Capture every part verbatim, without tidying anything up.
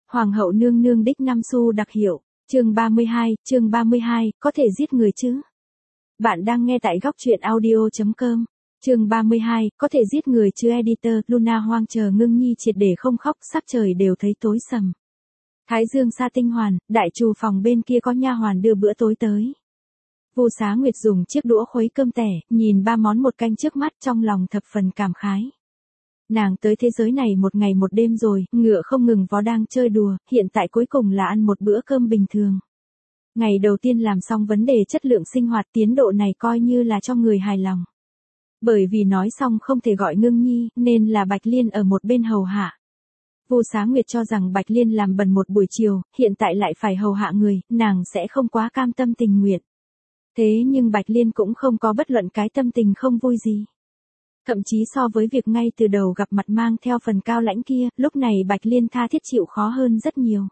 Hoàng hậu nương nương đích năm xu đặc hiệu, chương ba mươi hai, chương ba mươi hai, có thể giết người chứ? Bạn đang nghe tại góc truyện audio chấm com. Chương ba mươi hai, có thể giết người chứ editor, Luna hoang chờ Ngưng Nhi triệt để không khóc, sắp trời đều thấy tối sầm. Thái Dương sa tinh hoàn, đại trù phòng bên kia có nha hoàn đưa bữa tối tới. Vu Xá Nguyệt dùng chiếc đũa khuấy cơm tẻ, nhìn ba món một canh trước mắt trong lòng thập phần cảm khái. Nàng tới thế giới này một ngày một đêm rồi, ngựa không ngừng vó đang chơi đùa, hiện tại cuối cùng là ăn một bữa cơm bình thường. Ngày đầu tiên làm xong vấn đề chất lượng sinh hoạt, tiến độ này coi như là cho người hài lòng. Bởi vì nói xong không thể gọi Ngưng Nhi, nên là Bạch Liên ở một bên hầu hạ. Vu Xá Nguyệt cho rằng Bạch Liên làm bần một buổi chiều, hiện tại lại phải hầu hạ người, nàng sẽ không quá cam tâm tình nguyện. Thế nhưng Bạch Liên cũng không có bất luận cái tâm tình không vui gì. Thậm chí so với việc ngay từ đầu gặp mặt mang theo phần cao lãnh kia, lúc này Bạch Liên tha thiết chịu khó hơn rất nhiều.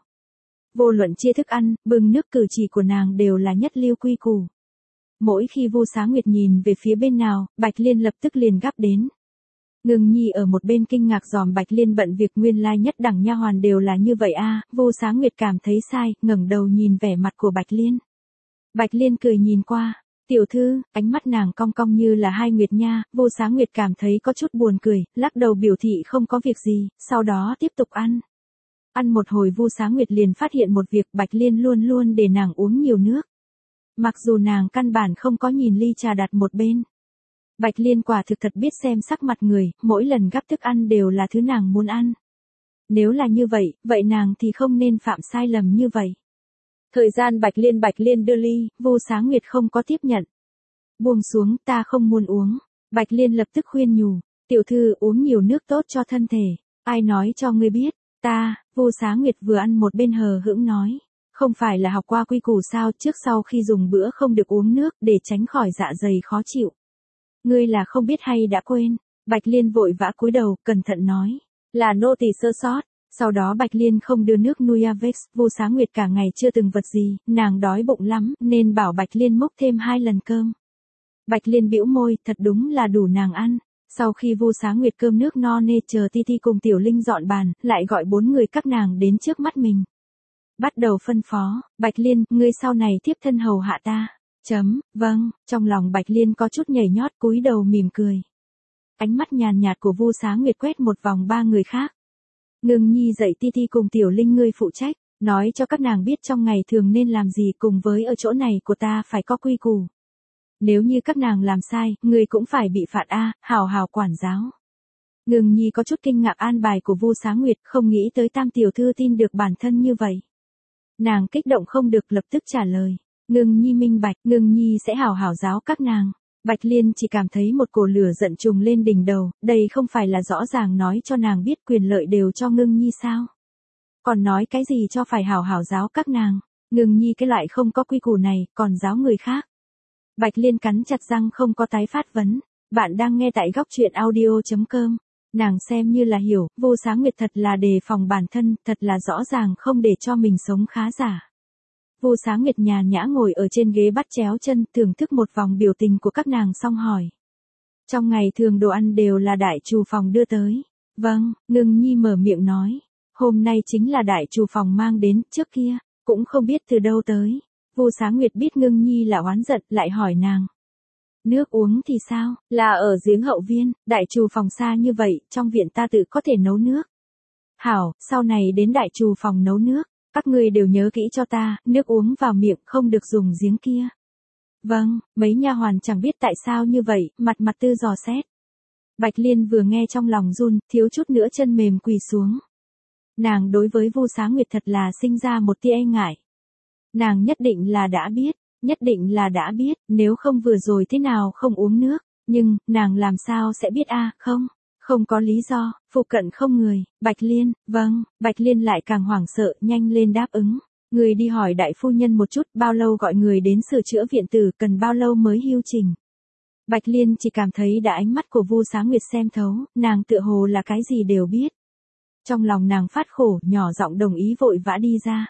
Vô luận chia thức ăn, bưng nước, cử chỉ của nàng đều là nhất lưu quy củ. Mỗi khi Vu Xá Nguyệt nhìn về phía bên nào, Bạch Liên lập tức liền gắp đến. Ngưng Nhi ở một bên kinh ngạc dòm Bạch Liên bận việc, nguyên lai nhất đẳng nha hoàn đều là như vậy a. À, Vu Xá Nguyệt cảm thấy sai, ngẩng đầu nhìn vẻ mặt của Bạch Liên. Bạch Liên cười nhìn qua. Tiểu thư, ánh mắt nàng cong cong như là hai nguyệt nha. Vu Xá Nguyệt cảm thấy có chút buồn cười, lắc đầu biểu thị không có việc gì, sau đó tiếp tục ăn. Ăn một hồi Vu Xá Nguyệt liền phát hiện một việc, Bạch Liên luôn luôn để nàng uống nhiều nước. Mặc dù nàng căn bản không có nhìn ly trà đặt một bên. Bạch Liên quả thực thật biết xem sắc mặt người, mỗi lần gắp thức ăn đều là thứ nàng muốn ăn. Nếu là như vậy, vậy nàng thì không nên phạm sai lầm như vậy. Thời gian Bạch Liên Bạch Liên đưa ly, Vu Xá Nguyệt không có tiếp nhận. Buông xuống, ta không muốn uống. Bạch Liên lập tức khuyên nhủ, tiểu thư uống nhiều nước tốt cho thân thể. Ai nói cho ngươi biết? Ta, Vu Xá Nguyệt vừa ăn một bên hờ hững nói. Không phải là học qua quy củ sao, trước sau khi dùng bữa không được uống nước để tránh khỏi dạ dày khó chịu. Ngươi là không biết hay đã quên? Bạch Liên vội vã cúi đầu, cẩn thận nói. Là nô tỳ sơ sót. Sau đó Bạch Liên không đưa nước Nuyavex, Vu Xá Nguyệt cả ngày chưa từng vật gì, nàng đói bụng lắm, nên bảo Bạch Liên múc thêm hai lần cơm. Bạch Liên bĩu môi, thật đúng là đủ nàng ăn. Sau khi Vu Xá Nguyệt cơm nước no nê chờ Ti Ti cùng Tiểu Linh dọn bàn, lại gọi bốn người các nàng đến trước mắt mình. Bắt đầu phân phó, Bạch Liên, ngươi sau này tiếp thân hầu hạ ta. Chấm, vâng, trong lòng Bạch Liên có chút nhảy nhót, cúi đầu mỉm cười. Ánh mắt nhàn nhạt của Vu Xá Nguyệt quét một vòng ba người khác. Ngưng Nhi dạy Ti Ti cùng Tiểu Linh ngươi phụ trách, nói cho các nàng biết trong ngày thường nên làm gì, cùng với ở chỗ này của ta phải có quy củ. Nếu như các nàng làm sai, ngươi cũng phải bị phạt a, hào hào quản giáo. Ngưng Nhi có chút kinh ngạc an bài của Vu Xá Nguyệt, không nghĩ tới Tam tiểu thư tin được bản thân như vậy. Nàng kích động không được, lập tức trả lời. Ngưng Nhi minh bạch, Ngưng Nhi sẽ hào hào giáo các nàng. Bạch Liên chỉ cảm thấy một cổ lửa giận trùng lên đỉnh đầu, đây không phải là rõ ràng nói cho nàng biết quyền lợi đều cho Ngưng Nhi sao? Còn nói cái gì cho phải hảo hảo giáo các nàng? Ngưng Nhi cái loại không có quy củ này, còn giáo người khác. Bạch Liên cắn chặt răng không có tái phát vấn. Bạn đang nghe tại góc truyện audio chấm com. Nàng xem như là hiểu, Vu Xá Nguyệt thật là đề phòng bản thân, thật là rõ ràng không để cho mình sống khá giả. Vu Xá Nguyệt nhàn nhã ngồi ở trên ghế bắt chéo chân, thưởng thức một vòng biểu tình của các nàng xong hỏi. Trong ngày thường đồ ăn đều là đại trù phòng đưa tới. Vâng, Ngưng Nhi mở miệng nói. Hôm nay chính là đại trù phòng mang đến, trước kia, cũng không biết từ đâu tới. Vu Xá Nguyệt biết Ngưng Nhi là oán giận, lại hỏi nàng. Nước uống thì sao, là ở giếng hậu viên, đại trù phòng xa như vậy, trong viện ta tự có thể nấu nước. Hảo, sau này đến đại trù phòng nấu nước. Các ngươi đều nhớ kỹ cho ta, nước uống vào miệng không được dùng giếng kia. Vâng, mấy nha hoàn chẳng biết tại sao như vậy, mặt mặt tư dò xét. Bạch Liên vừa nghe trong lòng run, thiếu chút nữa chân mềm quỳ xuống. Nàng đối với Vu Xá Nguyệt thật là sinh ra một tia e ngại. Nàng nhất định là đã biết, nhất định là đã biết, nếu không vừa rồi thế nào không uống nước, nhưng, nàng làm sao sẽ biết a, không? Không có lý do, phụ cận không người. Bạch Liên, vâng, Bạch Liên lại càng hoảng sợ, nhanh lên đáp ứng. Người đi hỏi đại phu nhân một chút, bao lâu gọi người đến sửa chữa viện tử, cần bao lâu mới hưu trình. Bạch Liên chỉ cảm thấy đã ánh mắt của Vu Xá Nguyệt xem thấu, nàng tựa hồ là cái gì đều biết. Trong lòng nàng phát khổ, nhỏ giọng đồng ý vội vã đi ra.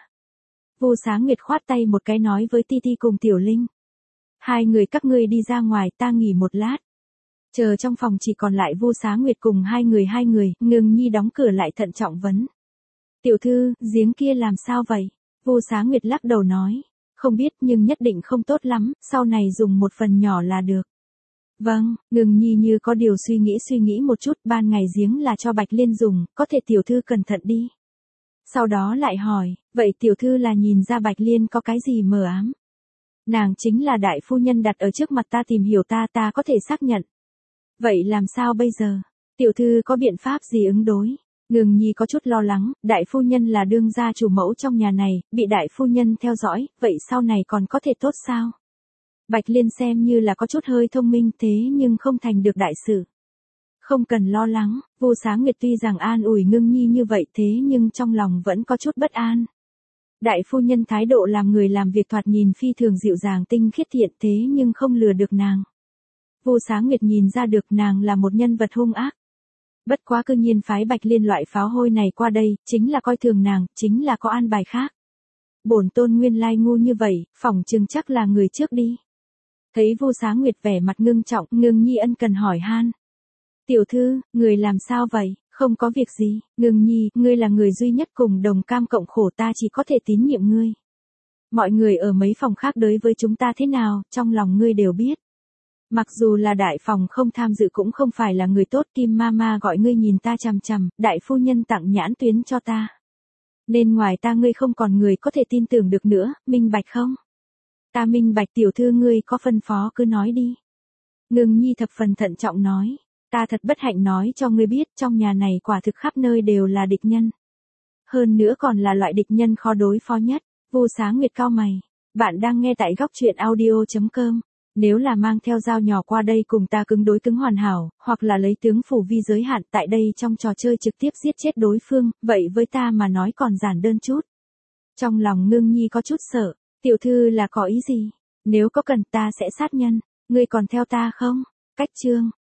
Vu Xá Nguyệt khoát tay một cái nói với Ti Ti cùng Tiểu Linh. Hai người các ngươi đi ra ngoài, ta nghỉ một lát. Chờ trong phòng chỉ còn lại Vu Xá Nguyệt cùng hai người hai người, Ngưng Nhi đóng cửa lại thận trọng vấn. Tiểu thư, giếng kia làm sao vậy? Vu Xá Nguyệt lắc đầu nói. Không biết nhưng nhất định không tốt lắm, sau này dùng một phần nhỏ là được. Vâng, Ngưng Nhi như có điều suy nghĩ suy nghĩ một chút, ban ngày giếng là cho Bạch Liên dùng, có thể tiểu thư cẩn thận đi. Sau đó lại hỏi, vậy tiểu thư là nhìn ra Bạch Liên có cái gì mờ ám? Nàng chính là đại phu nhân đặt ở trước mặt ta tìm hiểu ta, ta có thể xác nhận. Vậy làm sao bây giờ? Tiểu thư có biện pháp gì ứng đối? Ngưng Nhi có chút lo lắng, đại phu nhân là đương gia chủ mẫu trong nhà này, bị đại phu nhân theo dõi, vậy sau này còn có thể tốt sao? Bạch Liên xem như là có chút hơi thông minh thế nhưng không thành được đại sự. Không cần lo lắng, Vu Xá Nguyệt tuy rằng an ủi Ngưng Nhi như vậy thế nhưng trong lòng vẫn có chút bất an. Đại phu nhân thái độ làm người làm việc thoạt nhìn phi thường dịu dàng tinh khiết thiện thế nhưng không lừa được nàng. Vu Xá Nguyệt nhìn ra được nàng là một nhân vật hung ác. Bất quá cư nhiên phái Bạch Liên loại pháo hôi này qua đây, chính là coi thường nàng, chính là có an bài khác. Bổn tôn nguyên lai ngu như vậy, phỏng chừng chắc là người trước đi. Thấy Vu Xá Nguyệt vẻ mặt ngưng trọng, Ngưng Nhi ân cần hỏi han. Tiểu thư, người làm sao vậy? Không có việc gì, Ngưng Nhi, ngươi là người duy nhất cùng đồng cam cộng khổ ta chỉ có thể tín nhiệm ngươi. Mọi người ở mấy phòng khác đối với chúng ta thế nào, trong lòng ngươi đều biết. Mặc dù là đại phòng không tham dự cũng không phải là người tốt, Kim Mama gọi ngươi nhìn ta chằm chằm, đại phu nhân tặng nhãn tuyến cho ta. Nên ngoài ta ngươi không còn người có thể tin tưởng được nữa, minh bạch không? Ta minh bạch, tiểu thư ngươi có phân phó cứ nói đi. Ngưng Nhi thập phần thận trọng nói. Ta thật bất hạnh nói cho ngươi biết, trong nhà này quả thực khắp nơi đều là địch nhân. Hơn nữa còn là loại địch nhân khó đối phó nhất. Vu Xá Nguyệt cau mày. Bạn đang nghe tại góc truyện audio chấm com. Nếu là mang theo dao nhỏ qua đây cùng ta cứng đối cứng hoàn hảo, hoặc là lấy tướng phủ vi giới hạn tại đây trong trò chơi trực tiếp giết chết đối phương, vậy với ta mà nói còn giản đơn chút. Trong lòng Ngưng Nhi có chút sợ. Tiểu thư là có ý gì? Nếu có cần ta sẽ sát nhân. Ngươi còn theo ta không? Cách chương.